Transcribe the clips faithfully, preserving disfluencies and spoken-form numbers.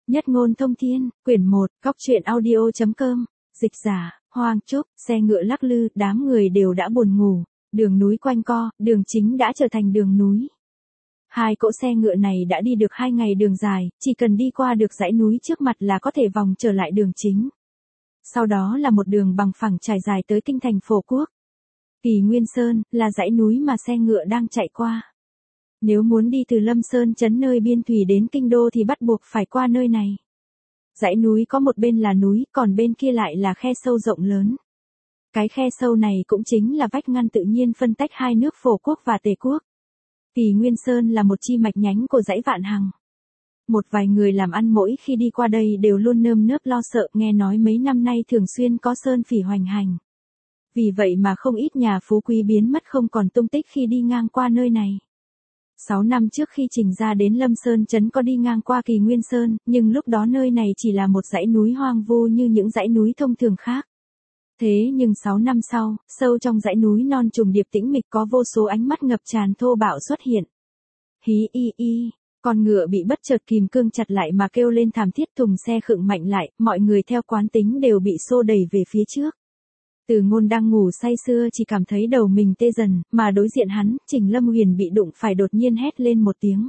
Nhất ngôn thông thiên, quyển một, góc truyện audio.com, dịch giả, Hoang Trúc, xe ngựa lắc lư, đám người đều đã buồn ngủ, đường núi quanh co, đường chính đã trở thành đường núi. Hai cỗ xe ngựa này đã đi được hai ngày đường dài, chỉ cần đi qua được dãy núi trước mặt là có thể vòng trở lại đường chính. Sau đó là một đường bằng phẳng trải dài tới kinh thành Phổ Quốc. Kỳ Nguyên Sơn, là dãy núi mà xe ngựa đang chạy qua. Nếu muốn đi từ Lâm Sơn trấn nơi biên thủy đến kinh đô thì bắt buộc phải qua nơi này. Dãy núi có một bên là núi, còn bên kia lại là khe sâu rộng lớn. Cái khe sâu này cũng chính là vách ngăn tự nhiên phân tách hai nước Phổ Quốc và Tề Quốc. Kỳ Nguyên Sơn là một chi mạch nhánh của dãy Vạn Hằng. Một vài người làm ăn mỗi khi đi qua đây đều luôn nơm nớp lo sợ, nghe nói mấy năm nay thường xuyên có sơn phỉ hoành hành. Vì vậy mà không ít nhà phú quý biến mất không còn tung tích khi đi ngang qua nơi này. Sáu năm trước khi Trình ra đến Lâm Sơn trấn có đi ngang qua Kỳ Nguyên Sơn, nhưng lúc đó nơi này chỉ là một dãy núi hoang vu như những dãy núi thông thường khác. Thế nhưng sáu năm sau, sâu trong dãy núi non trùng điệp tĩnh mịch có vô số ánh mắt ngập tràn thô bạo xuất hiện. Hí y y, con ngựa bị bất chợt kìm cương chặt lại mà kêu lên thảm thiết, thùng xe khựng mạnh lại, mọi người theo quán tính đều bị xô đẩy về phía trước. Từ Ngôn đang ngủ say sưa chỉ cảm thấy đầu mình tê dần, mà đối diện hắn, Trình Lâm Huyền bị đụng phải đột nhiên hét lên một tiếng.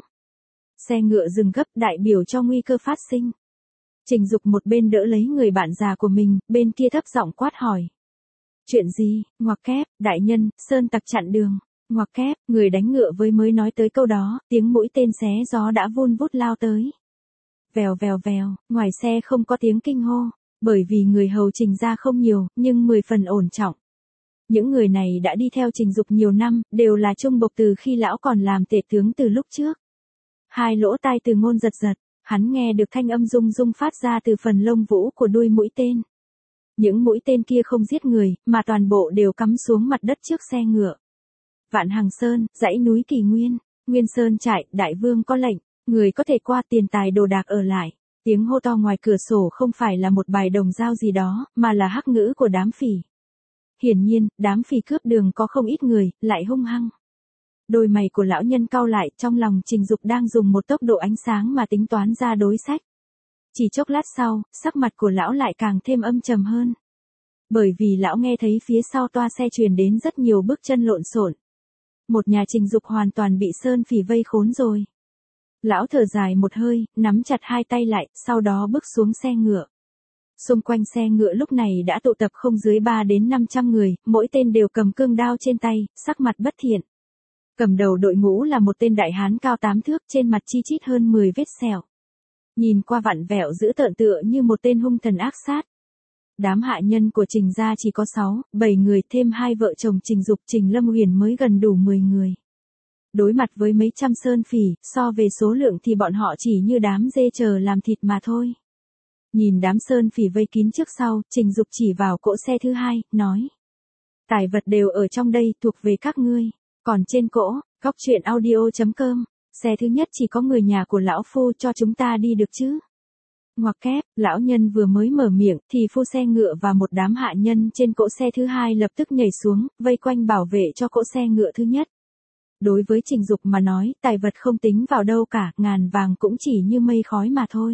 Xe ngựa dừng gấp, đại biểu cho nguy cơ phát sinh. Trình Dục một bên đỡ lấy người bạn già của mình, bên kia thấp giọng quát hỏi. Chuyện gì? Ngoặc kép, đại nhân, sơn tặc chặn đường. Ngoặc kép, người đánh ngựa với mới nói tới câu đó, tiếng mũi tên xé gió đã vun vút lao tới. Vèo vèo vèo, ngoài xe không có tiếng kinh hô. Bởi vì người hầu Trình ra không nhiều, nhưng mười phần ổn trọng. Những người này đã đi theo Trình Dục nhiều năm, đều là trung bộc từ khi lão còn làm tể tướng từ lúc trước. Hai lỗ tai Từ Ngôn giật giật, hắn nghe được thanh âm rung rung phát ra từ phần lông vũ của đuôi mũi tên. Những mũi tên kia không giết người, mà toàn bộ đều cắm xuống mặt đất trước xe ngựa. Vạn Hằng Sơn, dãy núi Kỳ Nguyên, Nguyên Sơn trại, đại vương có lệnh, người có thể qua, tiền tài đồ đạc ở lại. Tiếng hô to ngoài cửa sổ không phải là một bài đồng dao gì đó, mà là hắc ngữ của đám phỉ. Hiển nhiên, đám phỉ cướp đường có không ít người, lại hung hăng. Đôi mày của lão nhân cau lại, trong lòng Trình Dục đang dùng một tốc độ ánh sáng mà tính toán ra đối sách. Chỉ chốc lát sau, sắc mặt của lão lại càng thêm âm trầm hơn. Bởi vì lão nghe thấy phía sau toa xe truyền đến rất nhiều bước chân lộn xộn. Một nhà Trình Dục hoàn toàn bị sơn phỉ vây khốn rồi. Lão thở dài một hơi, nắm chặt hai tay lại, sau đó bước xuống xe ngựa. Xung quanh xe ngựa lúc này đã tụ tập không dưới ba đến năm trăm người, mỗi tên đều cầm cương đao trên tay, sắc mặt bất thiện. Cầm đầu đội ngũ là một tên đại hán cao tám thước, trên mặt chi chít hơn mười vết sẹo. Nhìn qua vặn vẹo dữ tợn tựa như một tên hung thần ác sát. Đám hạ nhân của Trình gia chỉ có sáu, bảy người, thêm hai vợ chồng Trình Dục, Trình Lâm Huyền mới gần đủ mười người. Đối mặt với mấy trăm sơn phỉ, so về số lượng thì bọn họ chỉ như đám dê chờ làm thịt mà thôi. Nhìn đám sơn phỉ vây kín trước sau, Trình Dục chỉ vào cỗ xe thứ hai, nói. Tài vật đều ở trong đây, thuộc về các ngươi. Còn trên cỗ, góc truyện audio.com, xe thứ nhất chỉ có người nhà của lão phu, cho chúng ta đi được chứ? Ngoặc kép, lão nhân vừa mới mở miệng, thì phu xe ngựa và một đám hạ nhân trên cỗ xe thứ hai lập tức nhảy xuống, vây quanh bảo vệ cho cỗ xe ngựa thứ nhất. Đối với Trình Dục mà nói, tài vật không tính vào đâu cả, ngàn vàng cũng chỉ như mây khói mà thôi.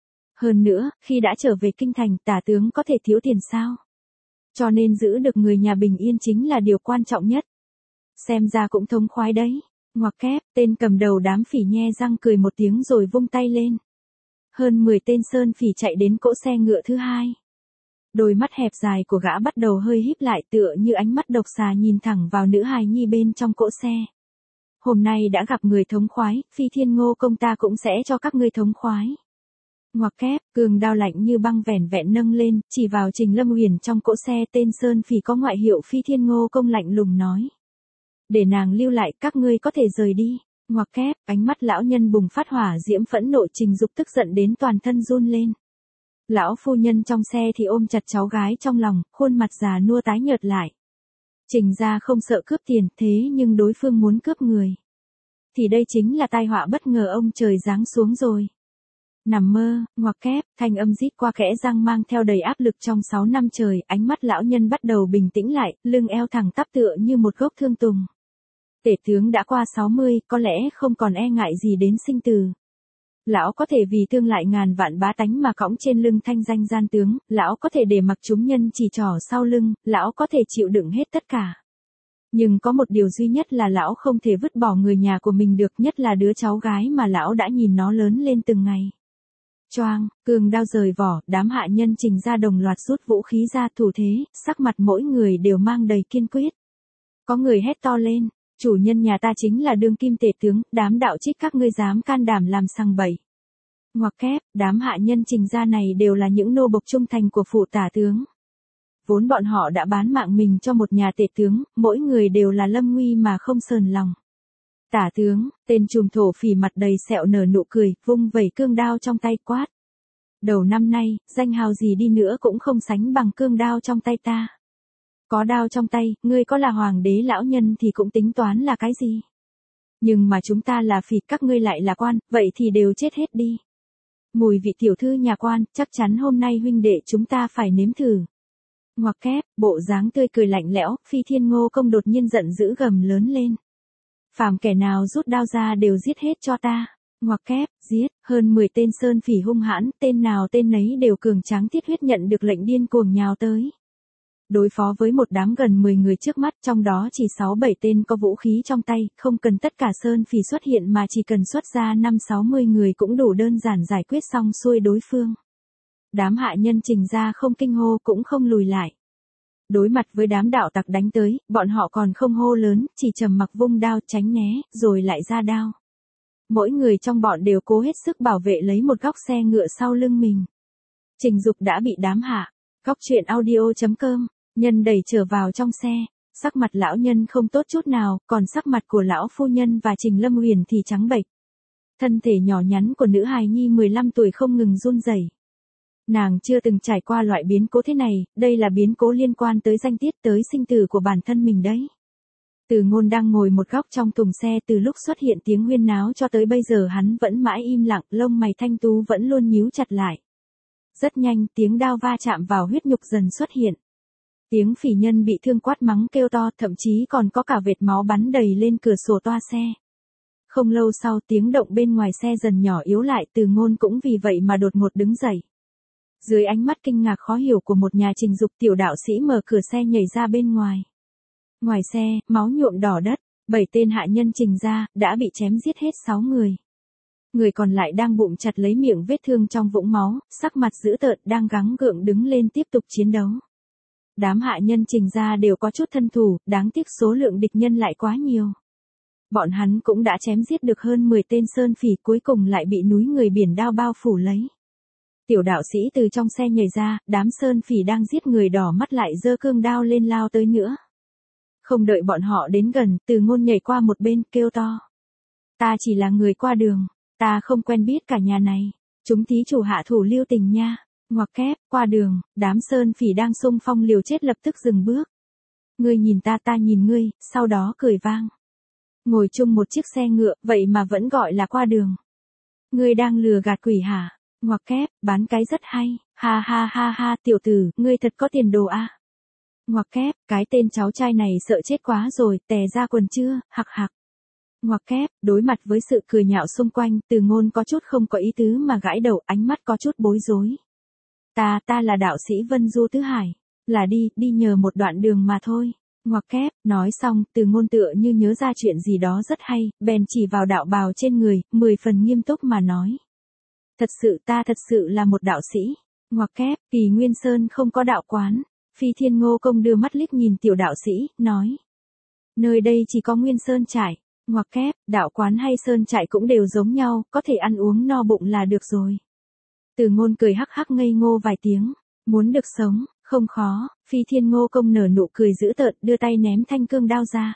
Hơn nữa, khi đã trở về kinh thành, tả tướng có thể thiếu tiền sao? Cho nên giữ được người nhà bình yên chính là điều quan trọng nhất. Xem ra cũng thống khoái đấy. Ngoặc kép, tên cầm đầu đám phỉ nhe răng cười một tiếng rồi vung tay lên. Hơn mười tên sơn phỉ chạy đến cỗ xe ngựa thứ hai. Đôi mắt hẹp dài của gã bắt đầu hơi híp lại, tựa như ánh mắt độc xà nhìn thẳng vào nữ hài nhi bên trong cỗ xe. Hôm nay đã gặp người thống khoái, Phi Thiên Ngô công ta cũng sẽ cho các ngươi thống khoái. Ngoặc kép, cường đao lạnh như băng vẻn vẹn nâng lên, chỉ vào Trình Lâm Huyền trong cỗ xe, tên sơn phỉ có ngoại hiệu Phi Thiên Ngô công lạnh lùng nói. Để nàng lưu lại, các ngươi có thể rời đi. Ngoặc kép, ánh mắt lão nhân bùng phát hỏa diễm phẫn nộ, Trình Dục tức giận đến toàn thân run lên. Lão phu nhân trong xe thì ôm chặt cháu gái trong lòng, khuôn mặt già nua tái nhợt lại. Trình gia không sợ cướp tiền, thế nhưng đối phương muốn cướp người. Thì đây chính là tai họa bất ngờ ông trời giáng xuống rồi. Nằm mơ, ngoặc kép, thanh âm rít qua kẽ răng mang theo đầy áp lực trong sáu năm trời, ánh mắt lão nhân bắt đầu bình tĩnh lại, lưng eo thẳng tắp tựa như một gốc thương tùng. Tể tướng đã qua sáu mươi, có lẽ không còn e ngại gì đến sinh tử. Lão có thể vì tương lại ngàn vạn bá tánh mà cõng trên lưng thanh danh gian tướng, lão có thể để mặc chúng nhân chỉ trỏ sau lưng, lão có thể chịu đựng hết tất cả. Nhưng có một điều duy nhất là lão không thể vứt bỏ người nhà của mình được, nhất là đứa cháu gái mà lão đã nhìn nó lớn lên từng ngày. Choang, cương đao rời vỏ, đám hạ nhân Trình ra đồng loạt rút vũ khí ra thủ thế, sắc mặt mỗi người đều mang đầy kiên quyết. Có người hét to lên, chủ nhân nhà ta chính là đương kim tể tướng, đám đạo trích các ngươi dám can đảm làm sằng bậy. Ngoặc kép, đám hạ nhân Trình ra này đều là những nô bộc trung thành của phụ tả tướng. Vốn bọn họ đã bán mạng mình cho một nhà tể tướng, mỗi người đều là lâm nguy mà không sờn lòng. Tả tướng, tên trùm thổ phỉ mặt đầy sẹo nở nụ cười, vung vẩy cương đao trong tay quát. Đầu năm nay, danh hào gì đi nữa cũng không sánh bằng cương đao trong tay ta. Có đao trong tay, ngươi có là hoàng đế lão nhân thì cũng tính toán là cái gì? Nhưng mà chúng ta là phỉ, các ngươi lại là quan, vậy thì đều chết hết đi. Mùi vị tiểu thư nhà quan, chắc chắn hôm nay huynh đệ chúng ta phải nếm thử. Ngoặc kép, bộ dáng tươi cười lạnh lẽo, Phi Thiên Ngô Công đột nhiên giận dữ gầm lớn lên. Phàm kẻ nào rút đao ra đều giết hết cho ta. Ngoặc kép, giết, hơn mười tên sơn phỉ hung hãn, tên nào tên nấy đều cường tráng thiết huyết nhận được lệnh điên cuồng nhào tới. Đối phó với một đám gần mười người trước mắt, trong đó chỉ sáu bảy tên có vũ khí trong tay, không cần tất cả sơn phỉ xuất hiện mà chỉ cần xuất ra năm sáu mươi người cũng đủ đơn giản giải quyết xong xuôi đối phương. Đám hạ nhân Trình ra không kinh hô cũng không lùi lại. Đối mặt với đám đạo tặc đánh tới, bọn họ còn không hô lớn, chỉ trầm mặc vung đao tránh né, rồi lại ra đao. Mỗi người trong bọn đều cố hết sức bảo vệ lấy một góc xe ngựa sau lưng mình. Trình Dục đã bị đám hạ. Góc truyện audio chấm com, nhân đẩy trở vào trong xe. Sắc mặt lão nhân không tốt chút nào, còn sắc mặt của lão phu nhân và Trình Lâm Huyền thì trắng bệch. Thân thể nhỏ nhắn của nữ hài nhi mười lăm tuổi không ngừng run rẩy. Nàng chưa từng trải qua loại biến cố thế này, đây là biến cố liên quan tới danh tiết, tới sinh tử của bản thân mình đấy. Từ Ngôn đang ngồi một góc trong thùng xe, từ lúc xuất hiện tiếng huyên náo cho tới bây giờ hắn vẫn mãi im lặng, lông mày thanh tú vẫn luôn nhíu chặt lại. Rất nhanh, tiếng đao va chạm vào huyết nhục dần xuất hiện. Tiếng phỉ nhân bị thương quát mắng kêu to, thậm chí còn có cả vệt máu bắn đầy lên cửa sổ toa xe. Không lâu sau, tiếng động bên ngoài xe dần nhỏ yếu lại, Từ Ngôn cũng vì vậy mà đột ngột đứng dậy. Dưới ánh mắt kinh ngạc khó hiểu của một nhà Trình Dục, tiểu đạo sĩ mở cửa xe nhảy ra bên ngoài. Ngoài xe, máu nhuộm đỏ đất, bảy tên hạ nhân Trình ra, đã bị chém giết hết sáu người. Người còn lại đang bụng chặt lấy miệng vết thương trong vũng máu, sắc mặt dữ tợn đang gắng gượng đứng lên tiếp tục chiến đấu. Đám hạ nhân Trình ra đều có chút thân thủ, đáng tiếc số lượng địch nhân lại quá nhiều. Bọn hắn cũng đã chém giết được hơn mười tên sơn phỉ, cuối cùng lại bị núi người biển đao bao phủ lấy. Tiểu đạo sĩ từ trong xe nhảy ra, đám sơn phỉ đang giết người đỏ mắt lại giơ cương đao lên lao tới nữa. Không đợi bọn họ đến gần, Từ Ngôn nhảy qua một bên, kêu to. Ta chỉ là người qua đường, ta không quen biết cả nhà này, chúng thí chủ hạ thủ lưu tình nha. Ngoặc kép, qua đường, đám sơn phỉ đang xung phong liều chết lập tức dừng bước. Ngươi nhìn ta, ta nhìn ngươi, sau đó cười vang. Ngồi chung một chiếc xe ngựa, vậy mà vẫn gọi là qua đường. Ngươi đang lừa gạt quỷ hả? Ngoặc kép, bán cái rất hay, ha ha ha ha, tiểu tử, ngươi thật có tiền đồ a. À? Ngoặc kép, cái tên cháu trai này sợ chết quá rồi, tè ra quần chưa, hặc hặc. Ngoặc kép, đối mặt với sự cười nhạo xung quanh, Từ Ngôn có chút không có ý tứ mà gãi đầu, ánh mắt có chút bối rối. Ta, ta là đạo sĩ Vân Du Tứ Hải, là đi, đi nhờ một đoạn đường mà thôi. Ngoặc kép, nói xong, Từ Ngôn tựa như nhớ ra chuyện gì đó rất hay, bèn chỉ vào đạo bào trên người, mười phần nghiêm túc mà nói. Thật sự ta thật sự là một đạo sĩ. Ngoặc kép, Kỳ Nguyên Sơn không có đạo quán. Phi Thiên Ngô Công đưa mắt liếc nhìn tiểu đạo sĩ, nói. Nơi đây chỉ có Nguyên Sơn trại. Ngoặc kép, đạo quán hay sơn trại cũng đều giống nhau, có thể ăn uống no bụng là được rồi. Từ Ngôn cười hắc hắc ngây ngô vài tiếng. Muốn được sống, không khó. Phi Thiên Ngô Công nở nụ cười dữ tợn, đưa tay ném thanh cương đao ra.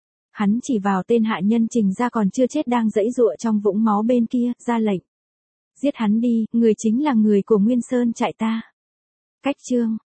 Hắn chỉ vào tên hạ nhân Trình ra còn chưa chết đang giãy giụa trong vũng máu bên kia, ra lệnh. Giết hắn đi, người chính là người của Nguyên Sơn trại ta. Cách chương